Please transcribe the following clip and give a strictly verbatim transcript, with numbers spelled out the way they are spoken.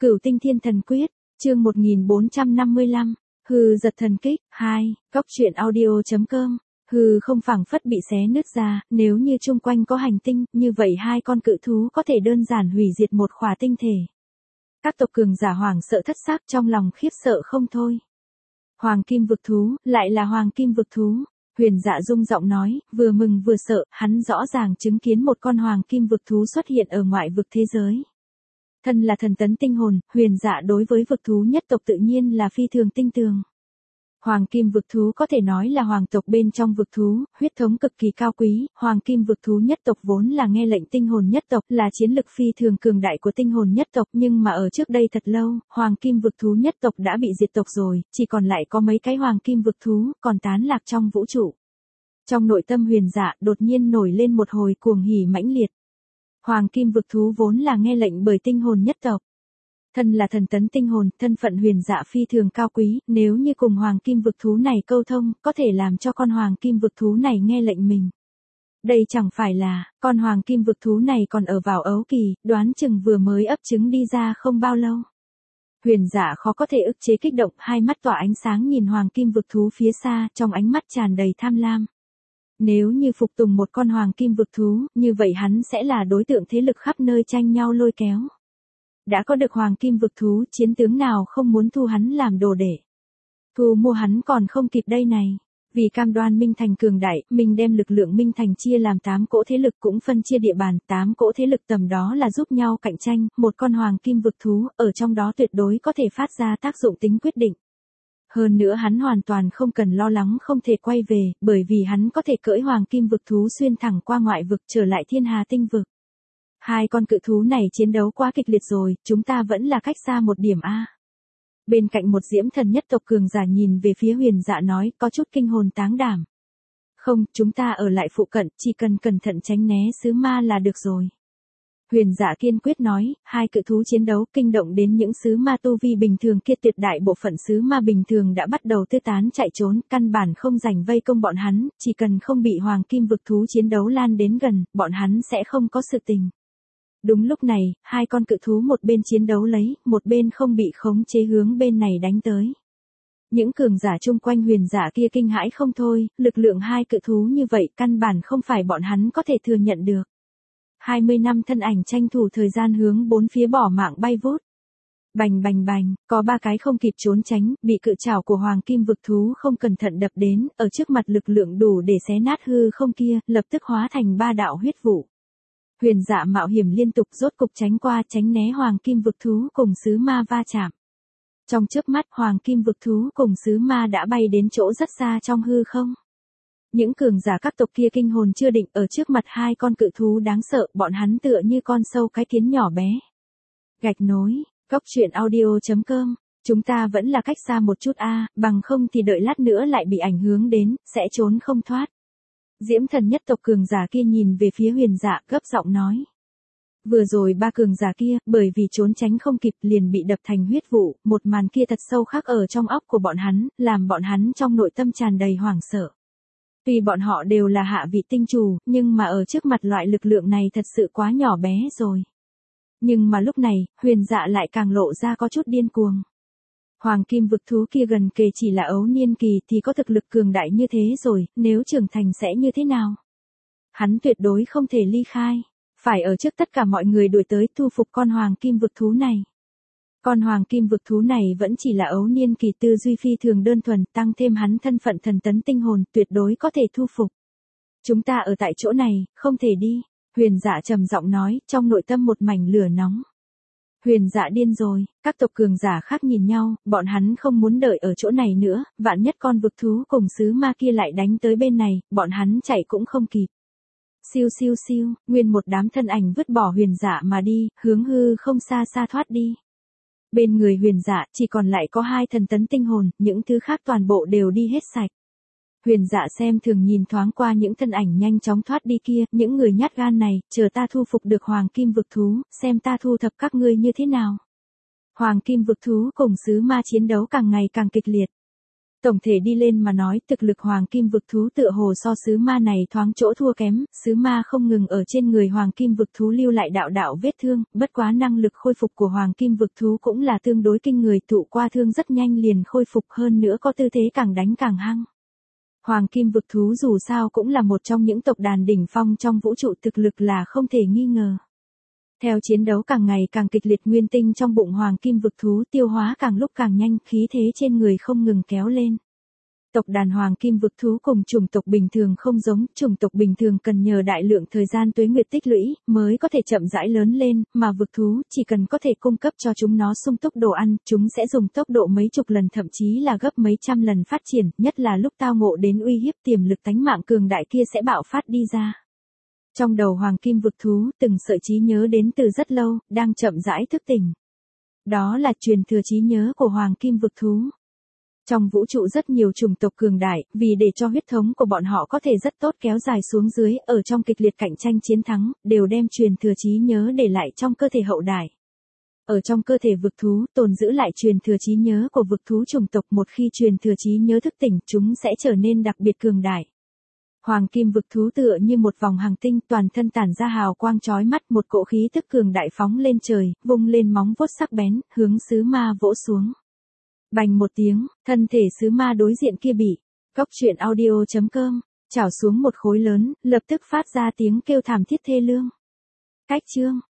Cửu Tinh Thiên Thần Quyết, chương một nghìn bốn trăm năm mươi lăm, hư giật thần kích, hai, góc truyện audio.com, hư không phảng phất bị xé nứt ra, nếu như chung quanh có hành tinh, như vậy hai con cự thú có thể đơn giản hủy diệt một khỏa tinh thể. Các tộc cường giả hoàng sợ thất xác trong lòng khiếp sợ không thôi. Hoàng kim vực thú, lại là hoàng kim vực thú. Huyền Dạ rung giọng nói, vừa mừng vừa sợ, hắn rõ ràng chứng kiến một con hoàng kim vực thú xuất hiện ở ngoại vực thế giới. Thân là thần tấn tinh hồn, Huyền Dạ đối với vực thú nhất tộc tự nhiên là phi thường tinh tường. Hoàng kim vực thú có thể nói là hoàng tộc bên trong vực thú, huyết thống cực kỳ cao quý, hoàng kim vực thú nhất tộc vốn là nghe lệnh tinh hồn nhất tộc, là chiến lực phi thường cường đại của tinh hồn nhất tộc, nhưng mà ở trước đây thật lâu, hoàng kim vực thú nhất tộc đã bị diệt tộc rồi, chỉ còn lại có mấy cái hoàng kim vực thú, còn tán lạc trong vũ trụ. Trong nội tâm Huyền Dạ đột nhiên nổi lên một hồi cuồng hỉ mãnh liệt. Hoàng kim vực thú vốn là nghe lệnh bởi tinh hồn nhất tộc. Thân là thần tấn tinh hồn, thân phận Huyền Dạ phi thường cao quý, nếu như cùng hoàng kim vực thú này câu thông, có thể làm cho con hoàng kim vực thú này nghe lệnh mình. Đây chẳng phải là, con hoàng kim vực thú này còn ở vào ấu kỳ, đoán chừng vừa mới ấp trứng đi ra không bao lâu. Huyền Dạ khó có thể ức chế kích động, hai mắt tỏa ánh sáng nhìn hoàng kim vực thú phía xa, trong ánh mắt tràn đầy tham lam. Nếu như phục tùng một con hoàng kim vực thú, như vậy hắn sẽ là đối tượng thế lực khắp nơi tranh nhau lôi kéo. Đã có được hoàng kim vực thú, chiến tướng nào không muốn thu hắn làm đồ đệ. Thu mua hắn còn không kịp đây này. Vì cam đoan Minh Thành cường đại, mình đem lực lượng Minh Thành chia làm tám cỗ thế lực cũng phân chia địa bàn, tám cỗ thế lực tầm đó là giúp nhau cạnh tranh, một con hoàng kim vực thú, ở trong đó tuyệt đối có thể phát ra tác dụng tính quyết định. Hơn nữa hắn hoàn toàn không cần lo lắng không thể quay về, bởi vì hắn có thể cưỡi hoàng kim vực thú xuyên thẳng qua ngoại vực trở lại thiên hà tinh vực. Hai con cự thú này chiến đấu quá kịch liệt rồi, chúng ta vẫn là cách xa một điểm a. Bên cạnh một diễm thần nhất tộc cường giả nhìn về phía Huyền Dạ nói, có chút kinh hồn táng đảm. Không, chúng ta ở lại phụ cận, chỉ cần cẩn thận tránh né sứ ma là được rồi. Huyền Dạ kiên quyết nói, hai cự thú chiến đấu kinh động đến những sứ ma tu vi bình thường kia, tuyệt đại bộ phận sứ ma bình thường đã bắt đầu tứ tán chạy trốn, căn bản không rảnh vây công bọn hắn, chỉ cần không bị hoàng kim vực thú chiến đấu lan đến gần, bọn hắn sẽ không có sự tình. Đúng lúc này, hai con cự thú một bên chiến đấu lấy, một bên không bị khống chế hướng bên này đánh tới. Những cường giả chung quanh Huyền Dạ kia kinh hãi không thôi, lực lượng hai cự thú như vậy căn bản không phải bọn hắn có thể thừa nhận được. hai mươi năm thân ảnh tranh thủ thời gian hướng bốn phía bỏ mạng bay vút. Bành bành bành, có ba cái không kịp trốn tránh, bị cự trảo của hoàng kim vực thú không cẩn thận đập đến, ở trước mặt lực lượng đủ để xé nát hư không kia, lập tức hóa thành ba đạo huyết vụ. Huyền Dạ mạo hiểm liên tục rốt cục tránh qua tránh né hoàng kim vực thú cùng sứ ma va chạm. Trong chớp mắt hoàng kim vực thú cùng sứ ma đã bay đến chỗ rất xa trong hư không. Những cường giả các tộc kia kinh hồn chưa định, ở trước mặt hai con cự thú đáng sợ, bọn hắn tựa như con sâu cái kiến nhỏ bé. Gạch nối, góc truyện audio.com, chúng ta vẫn là cách xa một chút a, bằng không thì đợi lát nữa lại bị ảnh hưởng đến, sẽ trốn không thoát. Diễm thần nhất tộc cường giả kia nhìn về phía Huyền Dạ, gấp giọng nói. Vừa rồi ba cường giả kia, bởi vì trốn tránh không kịp liền bị đập thành huyết vụ, một màn kia thật sâu khắc ở trong óc của bọn hắn, làm bọn hắn trong nội tâm tràn đầy hoảng sợ. Tuy bọn họ đều là hạ vị tinh chủ, nhưng mà ở trước mặt loại lực lượng này thật sự quá nhỏ bé rồi. Nhưng mà lúc này, Huyền Dạ lại càng lộ ra có chút điên cuồng. Hoàng kim vực thú kia gần kề chỉ là ấu niên kỳ thì có thực lực cường đại như thế rồi, nếu trưởng thành sẽ như thế nào? Hắn tuyệt đối không thể ly khai, phải ở trước tất cả mọi người đuổi tới thu phục con hoàng kim vực thú này. Con hoàng kim vực thú này vẫn chỉ là ấu niên kỳ, tư duy phi thường đơn thuần, tăng thêm hắn thân phận thần tấn tinh hồn, tuyệt đối có thể thu phục. Chúng ta ở tại chỗ này, không thể đi, Huyền Dạ trầm giọng nói, trong nội tâm một mảnh lửa nóng. Huyền Dạ điên rồi, các tộc cường giả khác nhìn nhau, bọn hắn không muốn đợi ở chỗ này nữa, vạn nhất con vực thú cùng sứ ma kia lại đánh tới bên này, bọn hắn chạy cũng không kịp. Siêu siêu siêu, nguyên một đám thân ảnh vứt bỏ Huyền Dạ mà đi, hướng hư không xa xa thoát đi. Bên người Huyền Dạ chỉ còn lại có hai thần tấn tinh hồn, những thứ khác toàn bộ đều đi hết sạch. Huyền Dạ xem thường nhìn thoáng qua những thân ảnh nhanh chóng thoát đi kia, những người nhát gan này, chờ ta thu phục được hoàng kim vực thú, xem ta thu thập các ngươi như thế nào. Hoàng kim vực thú cùng sứ ma chiến đấu càng ngày càng kịch liệt. Tổng thể đi lên mà nói, thực lực hoàng kim vực thú tựa hồ so sứ ma này thoáng chỗ thua kém, sứ ma không ngừng ở trên người hoàng kim vực thú lưu lại đạo đạo vết thương, bất quá năng lực khôi phục của hoàng kim vực thú cũng là tương đối kinh người, thụ qua thương rất nhanh liền khôi phục, hơn nữa có tư thế càng đánh càng hăng. Hoàng kim vực thú dù sao cũng là một trong những tộc đàn đỉnh phong trong vũ trụ, thực lực là không thể nghi ngờ. Theo chiến đấu càng ngày càng kịch liệt, nguyên tinh trong bụng hoàng kim vực thú tiêu hóa càng lúc càng nhanh, khí thế trên người không ngừng kéo lên. Tộc đàn hoàng kim vực thú cùng chủng tộc bình thường không giống, chủng tộc bình thường cần nhờ đại lượng thời gian tuế nguyệt tích lũy mới có thể chậm rãi lớn lên, mà vực thú chỉ cần có thể cung cấp cho chúng nó sung túc đồ ăn, chúng sẽ dùng tốc độ mấy chục lần thậm chí là gấp mấy trăm lần phát triển, nhất là lúc tao ngộ đến uy hiếp, tiềm lực tánh mạng cường đại kia sẽ bạo phát đi ra. Trong đầu hoàng kim vực thú, từng sợi trí nhớ đến từ rất lâu, đang chậm rãi thức tỉnh. Đó là truyền thừa trí nhớ của hoàng kim vực thú. Trong vũ trụ rất nhiều chủng tộc cường đại, vì để cho huyết thống của bọn họ có thể rất tốt kéo dài xuống dưới, ở trong kịch liệt cạnh tranh chiến thắng, đều đem truyền thừa trí nhớ để lại trong cơ thể hậu đại. Ở trong cơ thể vực thú, tồn giữ lại truyền thừa trí nhớ của vực thú chủng tộc, một khi truyền thừa trí nhớ thức tỉnh, chúng sẽ trở nên đặc biệt cường đại. Hoàng kim vực thú tựa như một vòng hành tinh, toàn thân tản ra hào quang chói mắt, một cỗ khí tức cường đại phóng lên trời, vung lên móng vuốt sắc bén, hướng sứ ma vỗ xuống. Bành một tiếng, thân thể sứ ma đối diện kia bị Cóc Truyện Audio chấm com chảo xuống một khối lớn, lập tức phát ra tiếng kêu thảm thiết thê lương. Cách chương